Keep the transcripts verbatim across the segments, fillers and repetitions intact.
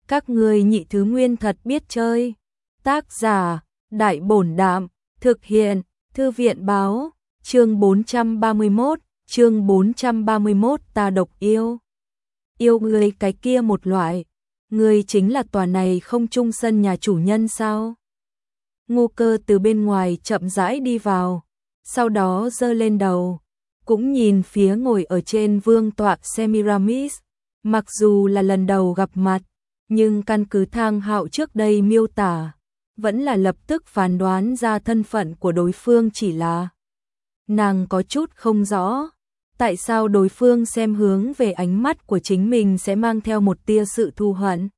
Các ngươi nhị thứ nguyên thật biết chơi. Tác giả, Đại Bổn Đạm, thực hiện, Thư viện Báo, chương bốn trăm ba mươi mốt, chương bốn trăm ba mươi mốt ta độc yêu. Yêu ngươi cái kia một loại, ngươi chính là tòa này không trung sân nhà chủ nhân sao? Ngô Cơ từ bên ngoài chậm rãi đi vào, sau đó giơ lên đầu, cũng nhìn phía ngồi ở trên vương tọa Semiramis, mặc dù là lần đầu gặp mặt, nhưng căn cứ Thang Hạo trước đây miêu tả, vẫn là lập tức phán đoán ra thân phận của đối phương, chỉ là nàng có chút không rõ, tại sao đối phương xem hướng về ánh mắt của chính mình sẽ mang theo một tia sự thù hận.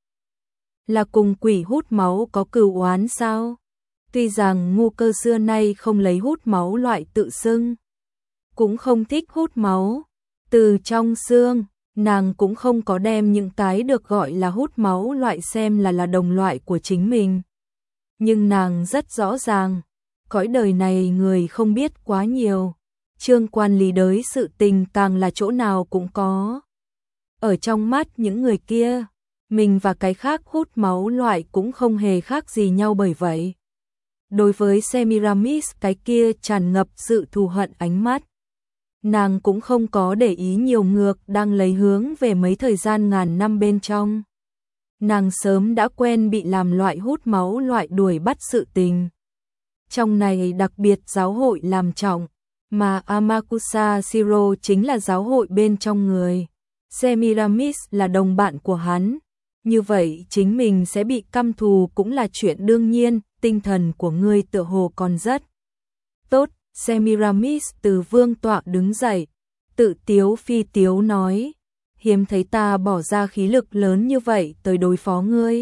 Là cùng quỷ hút máu có cừu oán sao? Tuy rằng Ngô Cơ xưa nay không lấy hút máu loại tự xưng, cũng không thích hút máu, từ trong xương, nàng cũng không có đem những cái được gọi là hút máu loại xem là là đồng loại của chính mình. Nhưng nàng rất rõ ràng, cõi đời này người không biết quá nhiều, Trương Quan lý đới sự tình càng là chỗ nào cũng có. Ở trong mắt những người kia, mình và cái khác hút máu loại cũng không hề khác gì nhau, bởi vậy đối với Semiramis cái kia tràn ngập sự thù hận ánh mắt, nàng cũng không có để ý nhiều, ngược đang lấy hướng về mấy thời gian ngàn năm bên trong. Nàng sớm đã quen bị làm loại hút máu loại đuổi bắt sự tình. Trong này đặc biệt giáo hội làm trọng, mà Amakusa Shiro chính là giáo hội bên trong người. Semiramis là đồng bạn của hắn, như vậy chính mình sẽ bị căm thù cũng là chuyện đương nhiên. Tinh thần của ngươi tựa hồ còn rất tốt. Semiramis từ vương tọa đứng dậy, tự tiếu phi tiếu nói, hiếm thấy ta bỏ ra khí lực lớn như vậy tới đối phó ngươi.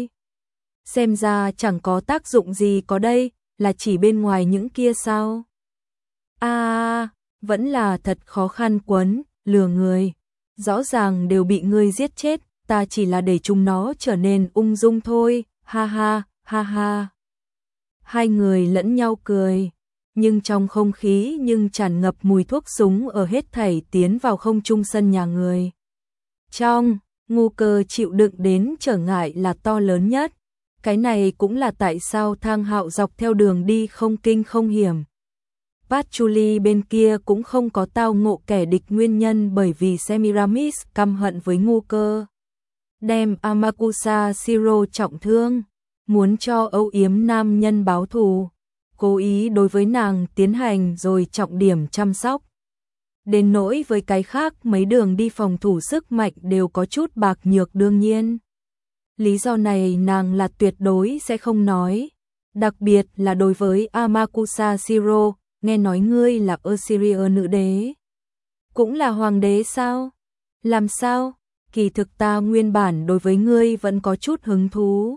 Xem ra chẳng có tác dụng gì có đây, là chỉ bên ngoài những kia sao? A, à, vẫn là thật khó khăn quấn, lừa người. Rõ ràng đều bị ngươi giết chết, ta chỉ là để chúng nó trở nên ung dung thôi, ha ha, ha ha. Hai người lẫn nhau cười, nhưng trong không khí nhưng tràn ngập mùi thuốc súng ở hết thảy tiến vào không trung sân nhà người. Trong, Ngô Cơ chịu đựng đến trở ngại là to lớn nhất, cái này cũng là tại sao Thang Hạo dọc theo đường đi không kinh không hiểm. Patchouli bên kia cũng không có tao ngộ kẻ địch nguyên nhân, bởi vì Semiramis căm hận với Ngô Cơ, đem Amakusa Shiro trọng thương, muốn cho âu yếm nam nhân báo thù, cố ý đối với nàng tiến hành rồi trọng điểm chăm sóc. Đến nỗi với cái khác mấy đường đi phòng thủ sức mạnh đều có chút bạc nhược, đương nhiên lý do này nàng là tuyệt đối sẽ không nói, đặc biệt là đối với Amakusa Shiro. Nghe nói ngươi là Assyria nữ đế, cũng là hoàng đế sao? Làm sao? Kỳ thực ta nguyên bản đối với ngươi vẫn có chút hứng thú.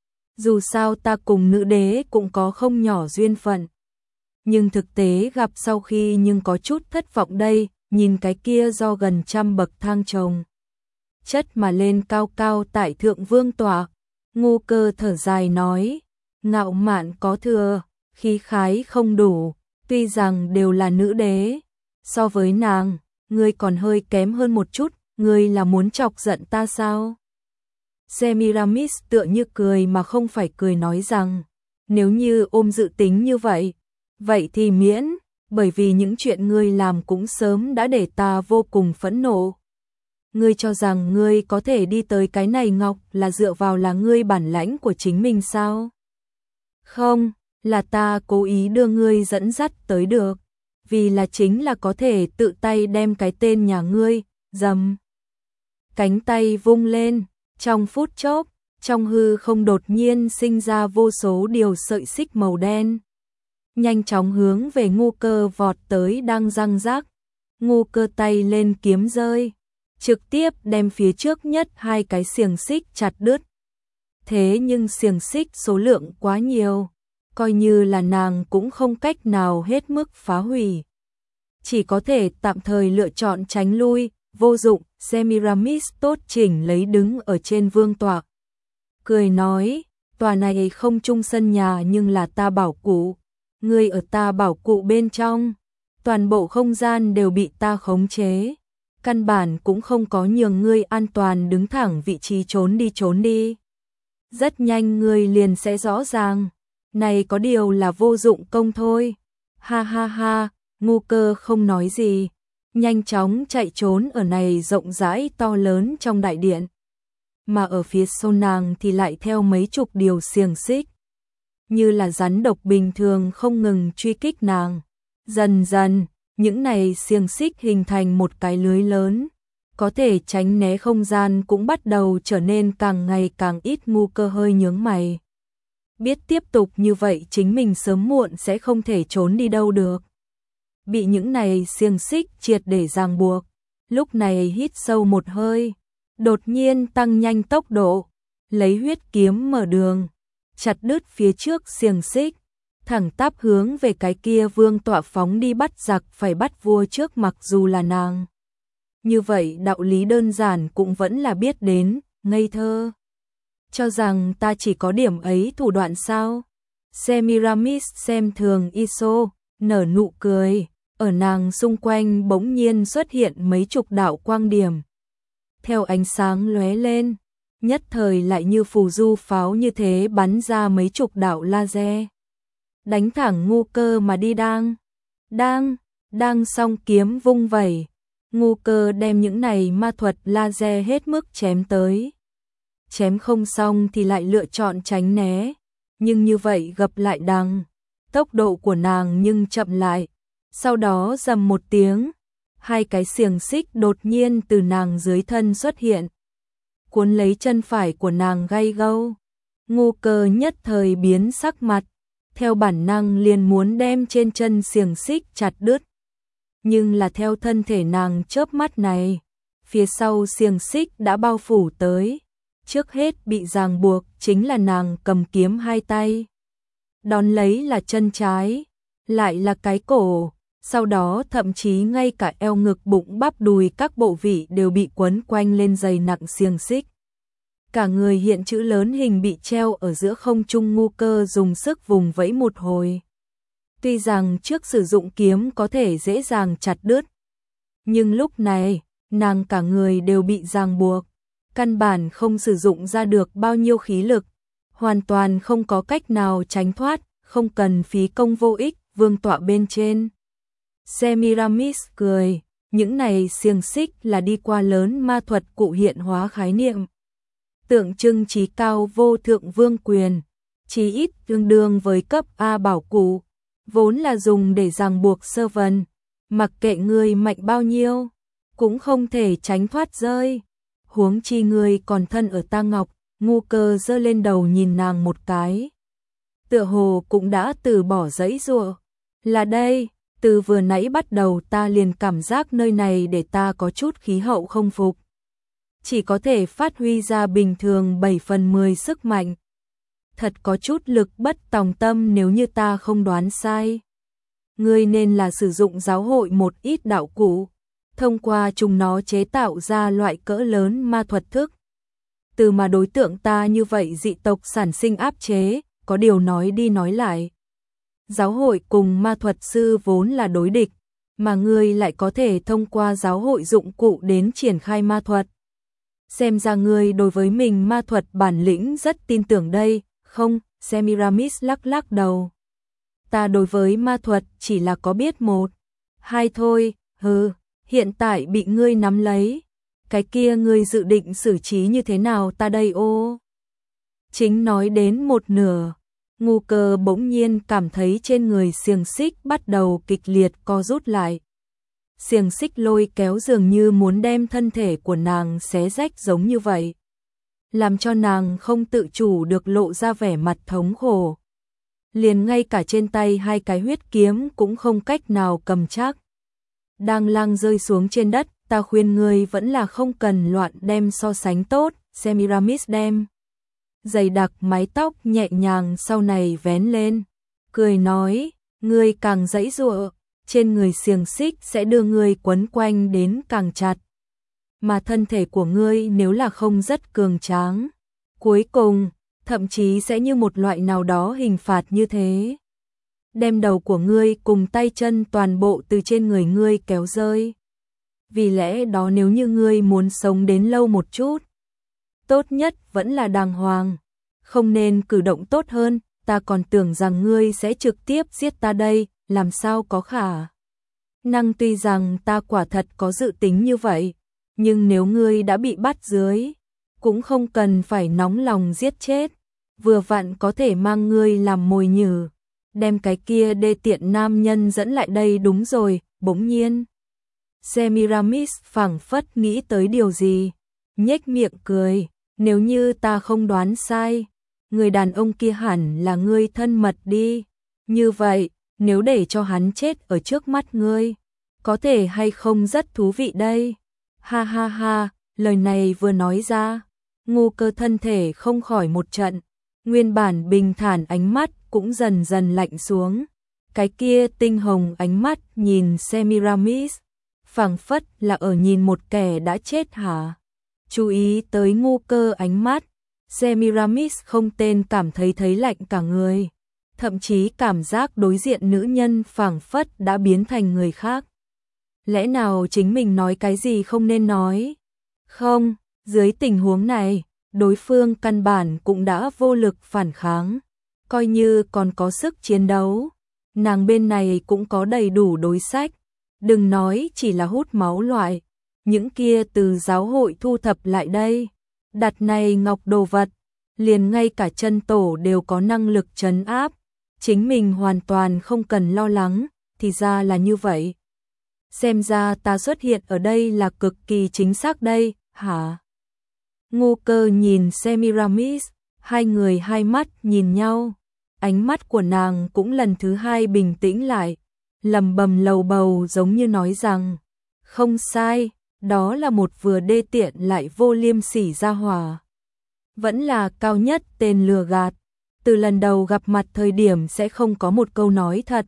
Dù sao ta cùng nữ đế cũng có không nhỏ duyên phận. Nhưng thực tế gặp sau khi nhưng có chút thất vọng đây, nhìn cái kia do gần trăm bậc thang chồng chất mà lên cao cao tại thượng vương tọa. Ngô Cơ thở dài nói, ngạo mạn có thừa, khí khái không đủ, tuy rằng đều là nữ đế, so với nàng, ngươi còn hơi kém hơn một chút, ngươi là muốn chọc giận ta sao? Semiramis tựa như cười mà không phải cười nói rằng, nếu như ôm dự tính như vậy, vậy thì miễn, bởi vì những chuyện ngươi làm cũng sớm đã để ta vô cùng phẫn nộ. Ngươi cho rằng ngươi có thể đi tới cái này ngọc là dựa vào là ngươi bản lãnh của chính mình sao? Không, là ta cố ý đưa ngươi dẫn dắt tới được, vì là chính là có thể tự tay đem cái tên nhà ngươi, dầm. Cánh tay vung lên, trong phút chốc, trong hư không đột nhiên sinh ra vô số điều sợi xích màu đen, nhanh chóng hướng về Ngô Cơ vọt tới đang răng rác. Ngô Cơ tay lên kiếm rơi, trực tiếp đem phía trước nhất hai cái xiềng xích chặt đứt. Thế nhưng xiềng xích số lượng quá nhiều, coi như là nàng cũng không cách nào hết mức phá hủy, chỉ có thể tạm thời lựa chọn tránh lui. Vô dụng. Semiramis tốt chỉnh lấy đứng ở trên vương tọa, cười nói, tòa này không chung sân nhà nhưng là ta bảo cụ, ngươi ở ta bảo cụ bên trong, toàn bộ không gian đều bị ta khống chế, căn bản cũng không có nhường ngươi an toàn đứng thẳng vị trí trốn đi trốn đi. Rất nhanh ngươi liền sẽ rõ ràng. Này có điều là vô dụng công thôi. Ha ha ha, Ngu Cơ không nói gì, nhanh chóng chạy trốn ở này rộng rãi to lớn trong đại điện. Mà ở phía sau nàng thì lại theo mấy chục điều xiềng xích, như là rắn độc bình thường không ngừng truy kích nàng. Dần dần, những này xiềng xích hình thành một cái lưới lớn, có thể tránh né không gian cũng bắt đầu trở nên càng ngày càng ít. Ngu Cơ hơi nhướng mày. Biết tiếp tục như vậy chính mình sớm muộn sẽ không thể trốn đi đâu được. Bị những này xiềng xích triệt để ràng buộc, lúc này hít sâu một hơi, đột nhiên tăng nhanh tốc độ, lấy huyết kiếm mở đường, chặt đứt phía trước xiềng xích, thẳng tắp hướng về cái kia vương tọa phóng đi. Bắt giặc phải bắt vua trước, mặc dù là nàng. Như vậy đạo lý đơn giản cũng vẫn là biết đến, ngây thơ. Cho rằng ta chỉ có điểm ấy thủ đoạn sao? Semiramis xem thường Iso, nở nụ cười, ở nàng xung quanh bỗng nhiên xuất hiện mấy chục đạo quang điểm. Theo ánh sáng lóe lên, nhất thời lại như phù du pháo như thế bắn ra mấy chục đạo laser, đánh thẳng Ngu Cơ mà đi. Đang, đang, đang song kiếm vung vẩy, Ngu Cơ đem những này ma thuật laser hết mức chém tới. Chém không xong thì lại lựa chọn tránh né, nhưng như vậy gặp lại đằng, tốc độ của nàng nhưng chậm lại. Sau đó rầm một tiếng, hai cái xiềng xích đột nhiên từ nàng dưới thân xuất hiện, cuốn lấy chân phải của nàng gay gâu. Ngu Cơ nhất thời biến sắc mặt, theo bản năng liền muốn đem trên chân xiềng xích chặt đứt. Nhưng là theo thân thể nàng chớp mắt này, phía sau xiềng xích đã bao phủ tới. Trước hết bị ràng buộc chính là nàng cầm kiếm hai tay, đón lấy là chân trái, lại là cái cổ, sau đó thậm chí ngay cả eo, ngực, bụng, bắp đùi các bộ vị đều bị quấn quanh lên dày nặng xiềng xích. Cả người hiện chữ lớn hình bị treo ở giữa không trung. Ngu Cơ dùng sức vùng vẫy một hồi. Tuy rằng trước sử dụng kiếm có thể dễ dàng chặt đứt, nhưng lúc này, nàng cả người đều bị ràng buộc, căn bản không sử dụng ra được bao nhiêu khí lực, hoàn toàn không có cách nào tránh thoát, không cần phí công vô ích. Vương tọa bên trên, Semiramis cười, những này xiềng xích là đi qua lớn ma thuật cụ hiện hóa khái niệm, tượng trưng chí cao vô thượng vương quyền, chí ít tương đương với cấp A bảo cụ, vốn là dùng để ràng buộc sơ vần, mặc kệ ngươi mạnh bao nhiêu, cũng không thể tránh thoát rơi. Huống chi ngươi còn thân ở ta ngọc. Ngu Cơ giơ lên đầu nhìn nàng một cái, tựa hồ cũng đã từ bỏ giãy giụa. Là đây, từ vừa nãy bắt đầu ta liền cảm giác nơi này để ta có chút khí hậu không phục, chỉ có thể phát huy ra bình thường bảy phần mười sức mạnh. Thật có chút lực bất tòng tâm. Nếu như ta không đoán sai, ngươi nên là sử dụng giáo hội một ít đạo cụ, thông qua chúng nó chế tạo ra loại cỡ lớn ma thuật thức. Từ mà đối tượng ta như vậy dị tộc sản sinh áp chế, có điều nói đi nói lại, giáo hội cùng ma thuật sư vốn là đối địch, mà ngươi lại có thể thông qua giáo hội dụng cụ đến triển khai ma thuật. Xem ra ngươi đối với mình ma thuật bản lĩnh rất tin tưởng đây. Không, Semiramis lắc lắc đầu. Ta đối với ma thuật chỉ là có biết một, hai thôi. Hừ, hiện tại bị ngươi nắm lấy, cái kia ngươi dự định xử trí như thế nào ta đây ô? Chính nói đến một nửa, Ngu Cơ bỗng nhiên cảm thấy trên người xiềng xích bắt đầu kịch liệt co rút lại. Xiềng xích lôi kéo dường như muốn đem thân thể của nàng xé rách giống như vậy, làm cho nàng không tự chủ được lộ ra vẻ mặt thống khổ. Liền ngay cả trên tay hai cái huyết kiếm cũng không cách nào cầm chắc, đang lăng rơi xuống trên đất. Ta khuyên ngươi vẫn là không cần loạn đem so sánh tốt. Semiramis đem dày đặc mái tóc nhẹ nhàng sau này vén lên, cười nói, ngươi càng giãy giụa, trên người xiềng xích sẽ đưa ngươi quấn quanh đến càng chặt. Mà thân thể của ngươi nếu là không rất cường tráng, cuối cùng, thậm chí sẽ như một loại nào đó hình phạt như thế, đem đầu của ngươi cùng tay chân toàn bộ từ trên người ngươi kéo rơi. Vì lẽ đó nếu như ngươi muốn sống đến lâu một chút, tốt nhất vẫn là đàng hoàng, không nên cử động tốt hơn, ta còn tưởng rằng ngươi sẽ trực tiếp giết ta đây, làm sao có khả năng. Tuy rằng ta quả thật có dự tính như vậy, nhưng nếu ngươi đã bị bắt dưới, cũng không cần phải nóng lòng giết chết, vừa vặn có thể mang ngươi làm mồi nhử, đem cái kia đê tiện nam nhân dẫn lại đây. Đúng rồi. Bỗng nhiên Semiramis phảng phất nghĩ tới điều gì, nhếch miệng cười, nếu như ta không đoán sai, người đàn ông kia hẳn là ngươi thân mật đi, như vậy, nếu để cho hắn chết ở trước mắt ngươi, có thể hay không rất thú vị đây. Ha ha ha, lời này vừa nói ra, Ngô Cơ thân thể không khỏi một trận, nguyên bản bình thản ánh mắt cũng dần dần lạnh xuống. Cái kia tinh hồng ánh mắt nhìn Semiramis, phảng phất là ở nhìn một kẻ đã chết hả? Chú ý tới Ngô Cơ ánh mắt, Semiramis không tên cảm thấy thấy lạnh cả người, thậm chí cảm giác đối diện nữ nhân phảng phất đã biến thành người khác. Lẽ nào chính mình nói cái gì không nên nói? Không, dưới tình huống này, đối phương căn bản cũng đã vô lực phản kháng, coi như còn có sức chiến đấu. Nàng bên này cũng có đầy đủ đối sách, đừng nói chỉ là hút máu loại, những kia từ giáo hội thu thập lại đây, đặt này ngọc đồ vật, liền ngay cả chân tổ đều có năng lực trấn áp, chính mình hoàn toàn không cần lo lắng, thì ra là như vậy. Xem ra ta xuất hiện ở đây là cực kỳ chính xác đây, hả? Ngô Cơ nhìn Semiramis, hai người hai mắt nhìn nhau. Ánh mắt của nàng cũng lần thứ hai bình tĩnh lại, lầm bầm lầu bầu giống như nói rằng, không sai, đó là một vừa đê tiện lại vô liêm sỉ gia hỏa. Vẫn là cao nhất tên lừa gạt, từ lần đầu gặp mặt thời điểm sẽ không có một câu nói thật.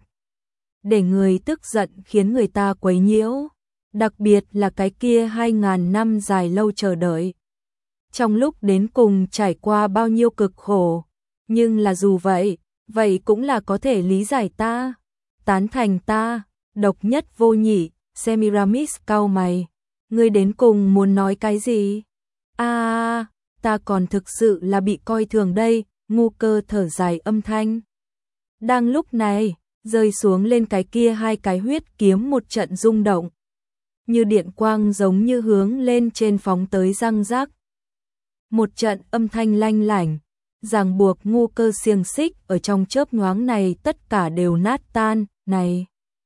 Để người tức giận khiến người ta quấy nhiễu, đặc biệt là cái kia hai ngàn năm dài lâu chờ đợi. Trong lúc đến cùng trải qua bao nhiêu cực khổ, nhưng là dù vậy, vậy cũng là có thể lý giải ta, tán thành ta, độc nhất vô nhị. Semiramis cau mày, ngươi đến cùng muốn nói cái gì? A, à, ta còn thực sự là bị coi thường đây. Ngô Cơ thở dài âm thanh. Đang lúc này, rơi xuống lên cái kia hai cái huyết kiếm một trận rung động, như điện quang giống như hướng lên trên phóng tới răng rắc. Một trận âm thanh lanh lảnh, ràng buộc Ngô Cơ xiềng xích ở trong chớp nhoáng này tất cả đều nát tan. Này,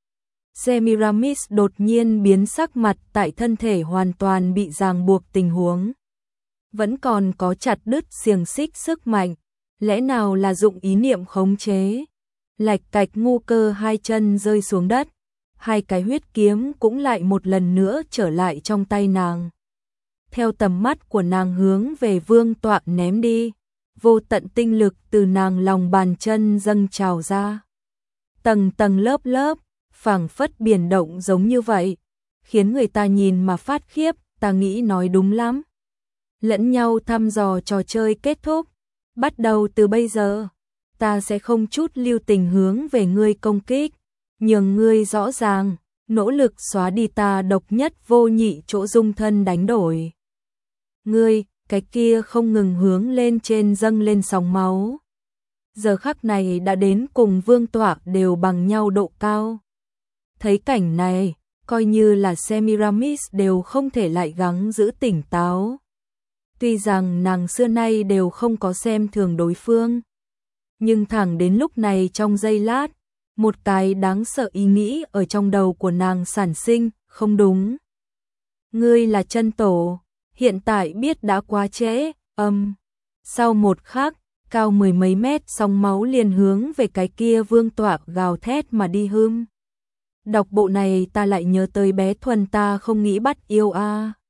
Semiramis đột nhiên biến sắc mặt tại thân thể hoàn toàn bị ràng buộc tình huống. Vẫn còn có chặt đứt xiềng xích sức mạnh, lẽ nào là dụng ý niệm khống chế? Lạch cạch, Ngô Cơ hai chân rơi xuống đất, hai cái huyết kiếm cũng lại một lần nữa trở lại trong tay nàng. Theo tầm mắt của nàng hướng về vương tọa ném đi, vô tận tinh lực từ nàng lòng bàn chân dâng trào ra. Tầng tầng lớp lớp, phảng phất biển động giống như vậy, khiến người ta nhìn mà phát khiếp. Ta nghĩ nói đúng lắm. Lẫn nhau thăm dò trò chơi kết thúc. Bắt đầu từ bây giờ, ta sẽ không chút lưu tình hướng về ngươi công kích, nhường ngươi rõ ràng, nỗ lực xóa đi ta độc nhất vô nhị chỗ dung thân đánh đổi. Ngươi, cái kia không ngừng hướng lên trên dâng lên sóng máu. Giờ khắc này đã đến cùng vương tọa đều bằng nhau độ cao. Thấy cảnh này, coi như là Semiramis đều không thể lại gắng giữ tỉnh táo. Tuy rằng nàng xưa nay đều không có xem thường đối phương, nhưng thẳng đến lúc này trong giây lát, một cái đáng sợ ý nghĩ ở trong đầu của nàng sản sinh. Không đúng, ngươi là chân tổ, hiện tại biết đã quá trễ. Âm, sau một khắc, cao mười mấy mét sóng máu liền hướng về cái kia vương tọa gào thét mà đi hưm. Đọc bộ này ta lại nhớ tới bé Thuần ta không nghĩ bắt yêu a.